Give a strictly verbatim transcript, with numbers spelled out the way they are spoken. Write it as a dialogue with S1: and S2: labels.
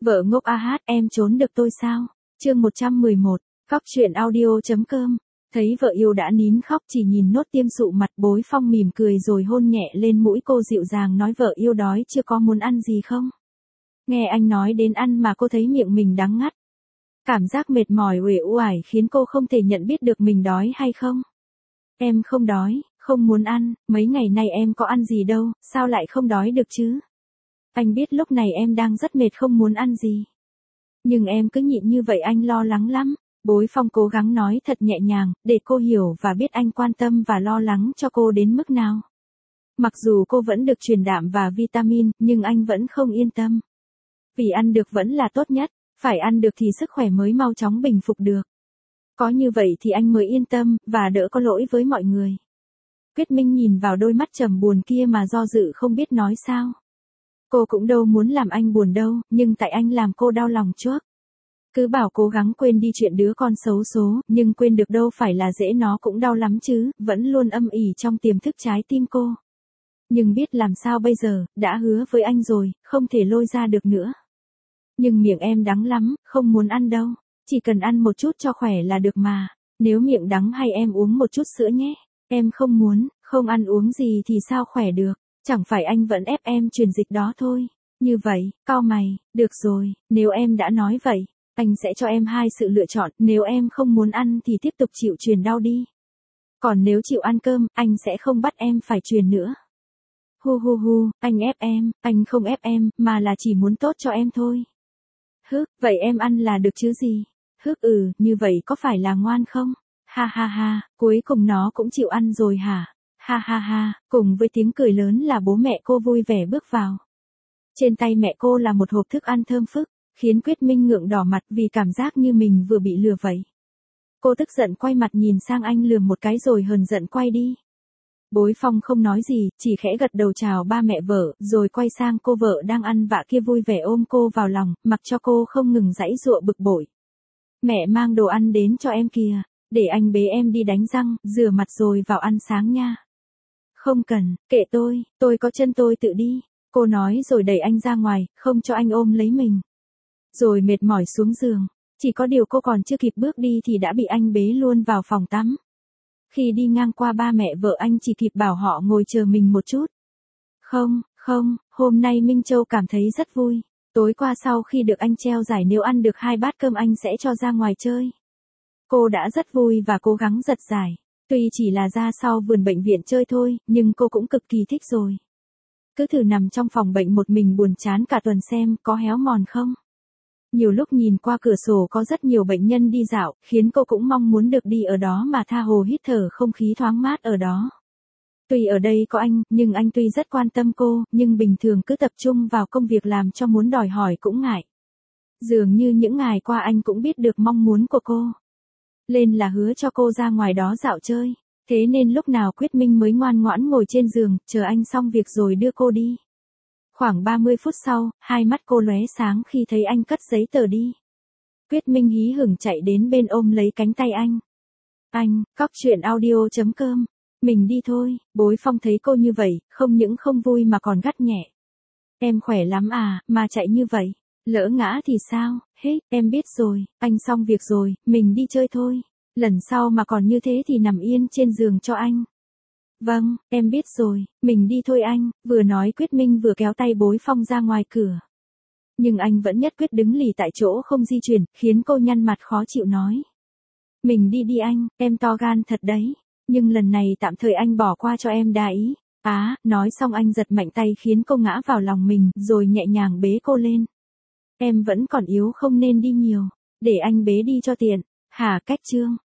S1: Vợ ngốc a hát, em trốn được tôi sao? Chương một trăm mười một, Cóc truyện audio.com. Thấy vợ yêu đã nín khóc, chỉ nhìn nốt tiêm sụ mặt, Bối Phong mỉm cười rồi hôn nhẹ lên mũi cô, dịu dàng nói: vợ yêu đói chưa, có muốn ăn gì không? Nghe anh nói đến ăn mà cô thấy miệng mình đắng ngắt. Cảm giác mệt mỏi uể oải khiến cô không thể nhận biết được mình đói hay không. Em không đói, không muốn ăn, mấy ngày nay em có ăn gì đâu, sao lại không đói được chứ? Anh biết lúc này em đang rất mệt không muốn ăn gì. Nhưng em cứ nhịn như vậy anh lo lắng lắm. Bối Phong cố gắng nói thật nhẹ nhàng, để cô hiểu và biết anh quan tâm và lo lắng cho cô đến mức nào. Mặc dù cô vẫn được truyền đạm và vitamin, nhưng anh vẫn không yên tâm. Vì ăn được vẫn là tốt nhất, phải ăn được thì sức khỏe mới mau chóng bình phục được. Có như vậy thì anh mới yên tâm, và đỡ có lỗi với mọi người. Quyết Minh nhìn vào đôi mắt trầm buồn kia mà do dự không biết nói sao. Cô cũng đâu muốn làm anh buồn đâu, nhưng tại anh làm cô đau lòng chuốc. Cứ bảo cố gắng quên đi chuyện đứa con xấu số, nhưng quên được đâu phải là dễ, nó cũng đau lắm chứ, vẫn luôn âm ỉ trong tiềm thức trái tim cô. Nhưng biết làm sao bây giờ, đã hứa với anh rồi, không thể lôi ra được nữa. Nhưng miệng em đắng lắm, không muốn ăn đâu, chỉ cần ăn một chút cho khỏe là được mà, nếu miệng đắng hay em uống một chút sữa nhé. Em không muốn, không ăn uống gì thì sao khỏe được, chẳng phải anh vẫn ép em truyền dịch đó thôi. Như vậy, cau mày, được rồi, nếu em đã nói vậy, anh sẽ cho em hai sự lựa chọn, nếu em không muốn ăn thì tiếp tục chịu truyền đau đi. Còn nếu chịu ăn cơm, anh sẽ không bắt em phải truyền nữa. Hu hu hu, anh ép em, anh không ép em, mà là chỉ muốn tốt cho em thôi. Hứ, vậy em ăn là được chứ gì? Hứ ừ, như vậy có phải là ngoan không? Ha ha ha, cuối cùng nó cũng chịu ăn rồi hả? Ha ha ha, cùng với tiếng cười lớn là bố mẹ cô vui vẻ bước vào. Trên tay mẹ cô là một hộp thức ăn thơm phức, khiến Quyết Minh ngượng đỏ mặt vì cảm giác như mình vừa bị lừa vậy. Cô tức giận quay mặt nhìn sang anh lườm một cái rồi hờn giận quay đi. Bối Phong không nói gì, chỉ khẽ gật đầu chào ba mẹ vợ, rồi quay sang cô vợ đang ăn vạ kia vui vẻ ôm cô vào lòng, mặc cho cô không ngừng giãy giụa bực bội. Mẹ mang đồ ăn đến cho em kìa, để anh bế em đi đánh răng, rửa mặt rồi vào ăn sáng nha. Không cần, kệ tôi, tôi có chân tôi tự đi, cô nói rồi đẩy anh ra ngoài, không cho anh ôm lấy mình. Rồi mệt mỏi xuống giường, chỉ có điều cô còn chưa kịp bước đi thì đã bị anh bế luôn vào phòng tắm. Khi đi ngang qua ba mẹ vợ anh chỉ kịp bảo họ ngồi chờ mình một chút. Không, không, hôm nay Minh Châu cảm thấy rất vui. Tối qua sau khi được anh treo giải nếu ăn được hai bát cơm anh sẽ cho ra ngoài chơi. Cô đã rất vui và cố gắng giật giải. Tuy chỉ là ra sau vườn bệnh viện chơi thôi, nhưng cô cũng cực kỳ thích rồi. Cứ thử nằm trong phòng bệnh một mình buồn chán cả tuần xem có héo mòn không. Nhiều lúc nhìn qua cửa sổ có rất nhiều bệnh nhân đi dạo, khiến cô cũng mong muốn được đi ở đó mà tha hồ hít thở không khí thoáng mát ở đó. Tuy ở đây có anh, nhưng anh tuy rất quan tâm cô, nhưng bình thường cứ tập trung vào công việc làm cho muốn đòi hỏi cũng ngại. Dường như những ngày qua anh cũng biết được mong muốn của cô. Lên là hứa cho cô ra ngoài đó dạo chơi, thế nên lúc nào Quyết Minh mới ngoan ngoãn ngồi trên giường, chờ anh xong việc rồi đưa cô đi. Khoảng ba mươi phút sau, hai mắt cô lóe sáng khi thấy anh cất giấy tờ đi. Quyết Minh hí hửng chạy đến bên ôm lấy cánh tay anh. Anh, Cóc truyện audio.com. Mình đi thôi. Bối Phong thấy cô như vậy, không những không vui mà còn gắt nhẹ. Em khỏe lắm à, mà chạy như vậy. Lỡ ngã thì sao? Hết, em biết rồi, anh xong việc rồi, mình đi chơi thôi. Lần sau mà còn như thế thì nằm yên trên giường cho anh. Vâng, em biết rồi, mình đi thôi anh, vừa nói Quyết Minh vừa kéo tay Bối Phong ra ngoài cửa. Nhưng anh vẫn nhất quyết đứng lì tại chỗ không di chuyển, khiến cô nhăn mặt khó chịu nói. Mình đi đi anh, em to gan thật đấy, nhưng lần này tạm thời anh bỏ qua cho em đa ý. Á, nói xong anh giật mạnh tay khiến cô ngã vào lòng mình, rồi nhẹ nhàng bế cô lên. Em vẫn còn yếu không nên đi nhiều, để anh bế đi cho tiện. Hả, cách chương.